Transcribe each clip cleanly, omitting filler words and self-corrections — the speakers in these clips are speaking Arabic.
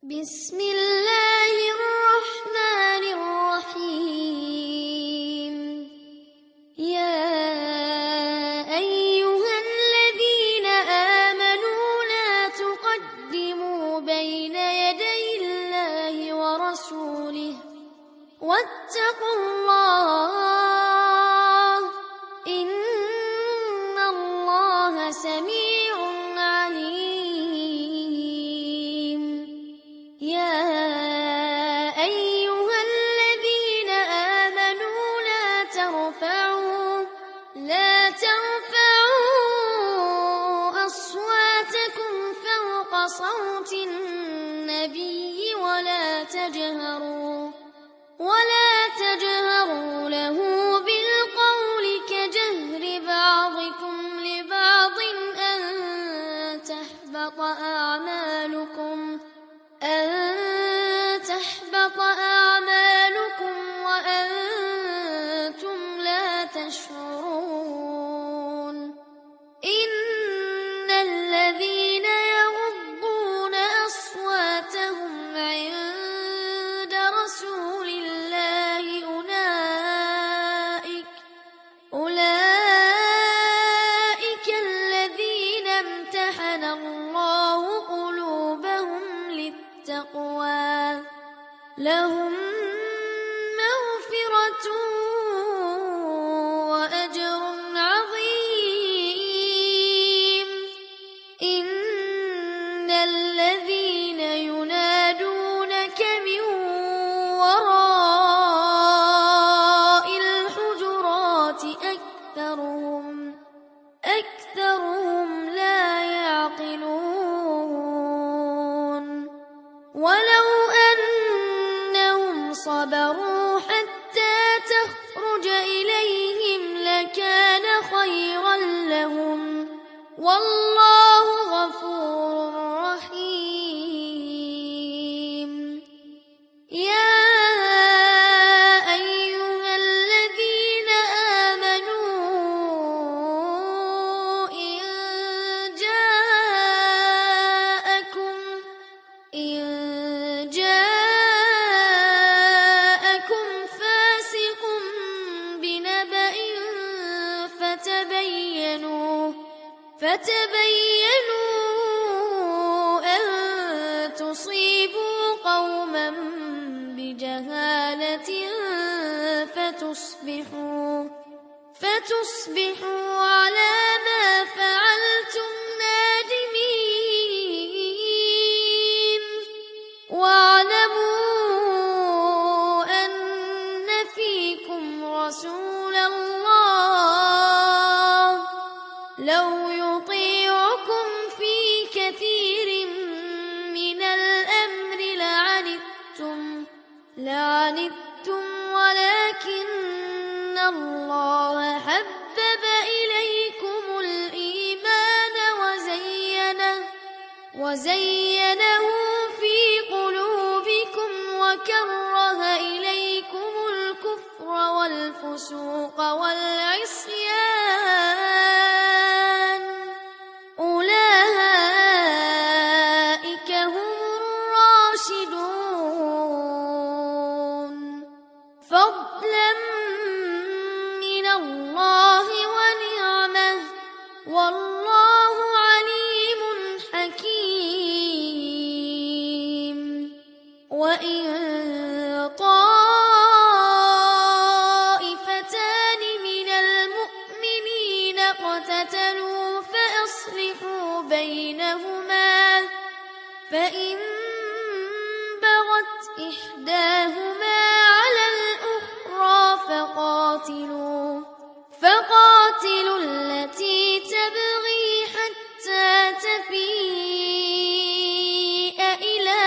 بسم الله الرحمن الرحيم. يا أيها الذين آمنوا لا تقدموا بين يدي الله ورسوله واتقوا الله إن الله سميع عليم. يا أيها الذين آمنوا لا ترفعوا أصواتكم فوق صوت النبي ولا تجهروا له بالقول كجهر بعضكم لبعض أن تحبط أعمالكم وأنتم لا تشعرون. إن الذين يغضون أصواتهم عند رسول الله أولئك الذين امتحن الله قلوبهم للتقوى لهم مغفرة وأجر عظيم. إن الذين ينادونك من وراء الحجرات أكثرهم لا يعقلون. ولو أنهم صبروا حتى تخرج إليهم لكان خيرا لهم والله غفور رحيم. يا أيها الذين آمنوا إن جاءكم فاسق بنبأ فتبينوا أن تصيبوا قوما بجهالة فتصبحوا على ما فعلتم نادمين. واعلموا أن فيكم رسول الله لو يطيعكم في كثير من الأمر لعنتم ولكن الله حبب إليكم الإيمان وزينه في قلوبكم وكره إليكم الكفر والفسوق والعصيان أولئك هم الراشدون فضلا من الله ونعمة والله عليم حكيم. وإن طائفتان من المؤمنين اقتتلوا فأصلحوا بينهما فإن بغت إحداهما على الأخرى فقاتلوا التي تبغي حتى تفيء إلى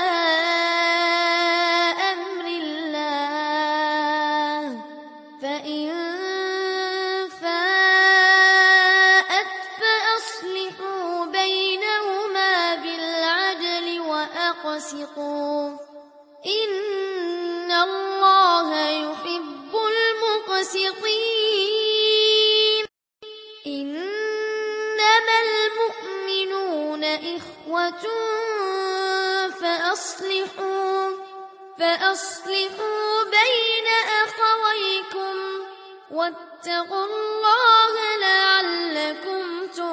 أمر الله فإن فاءت فأصلحوا بينهما بالعدل وأقسطوا إن الله يحب المقسطين. إنما المؤمنون إخوة فأصلحوا بين أخويكم واتقوا الله لعلكم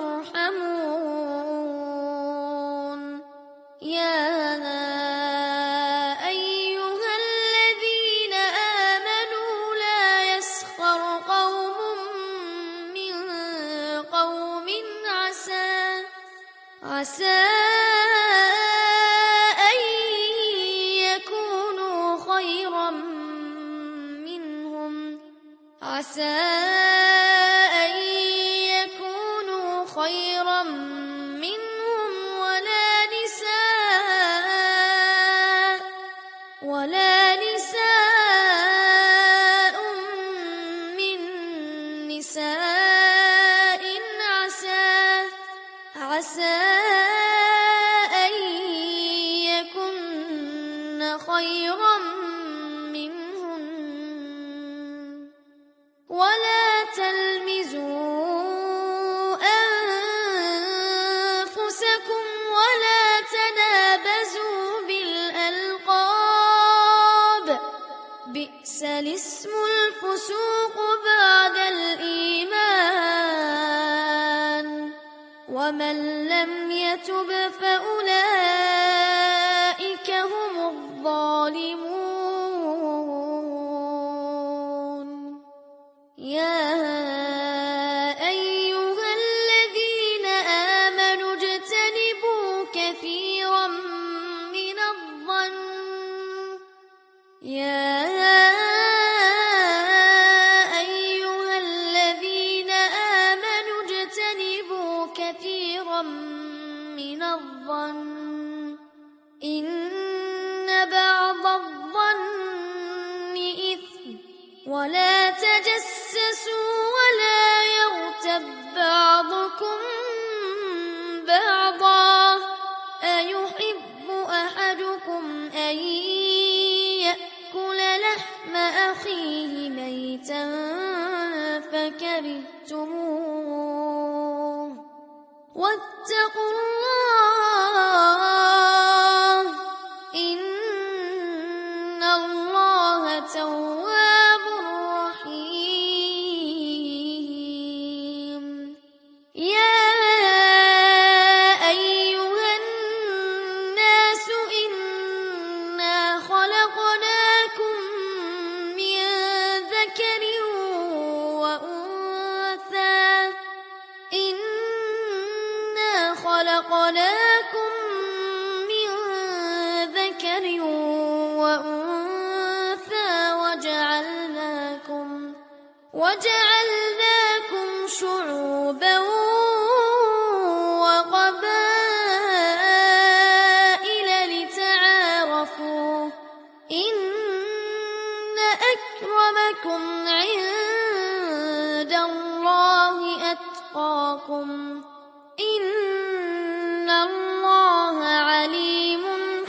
ترحمون. يا أيها الذين آمنوا لا يسخر قوم من قوم عسى أن يكونوا خيرا منهم ولا نساء من نساء عسى أن يكن خيرا منهن. ولا تلمزوا أنفسكم ولا تنابزوا بالألقاب، بئس الاسم الفسوق بعد الإيمان، ومن لم يتب فأولئك هم الظالمون. يا أيها الذين آمنوا اجتنبوا كثيرا من الظن إن بعض الظن إثم، ولا تجسسوا ولا يغتب بعضكم بعضا، أيحب أحدكم أن يأكل لحم أخيه ميتا فكرهتموه، واتقوا الله إن الله تواب رحيم. يا أيها الناس إنا خلقناكم من ذكر وأنثى وجعلناكم شعوبا وقبائل لتعارفوا، إن أكرمكم عند الله أتقاكم، إن الله عليم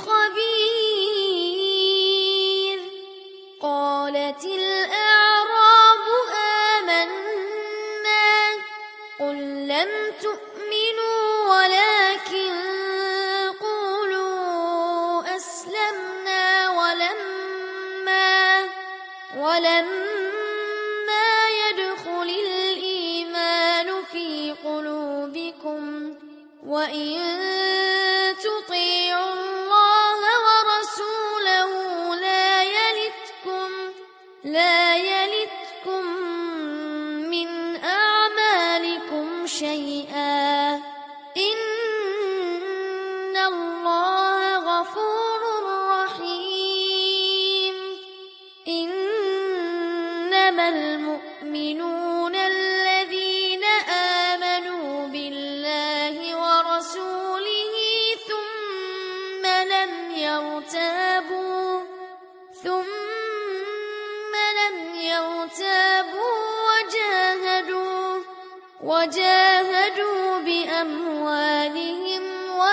خبير. قالت الأعراب آمنا، قل لم تؤمنوا ولكن قولوا أسلمنا ولما يدخل الإيمان في قلوبكم، وإن تطيعوا الله ورسوله لا يلتكم من أعمالكم شيئا، إن الله غفور رحيم. إنما المؤمنون الذين آمنوا بالله ورسوله ثم لم يرتابوا وجاهدوا بأموالهم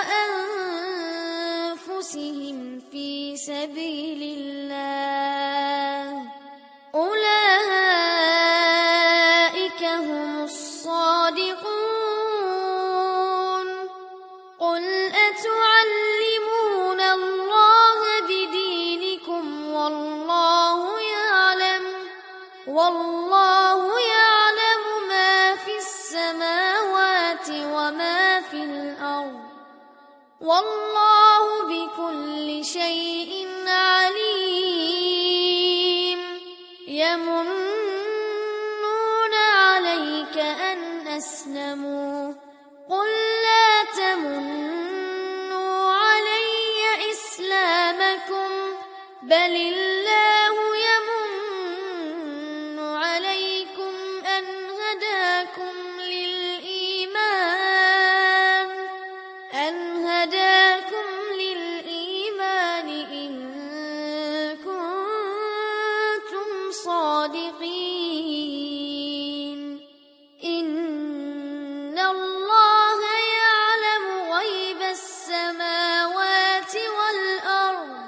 وأنفسهم في سبيل الله، أولئك هم الصادقون. قل أتعلمون الله شيء عليم يمنون عليك أن أسلموا قل لا تمنوا علي إسلامكم بل الله يمن عليكم أن هداكم للإيمان إن كنتم صادقين إن الله يعلم غيب السماوات والأرض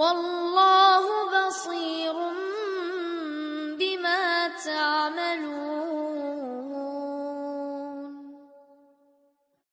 والله بصير بما تعملون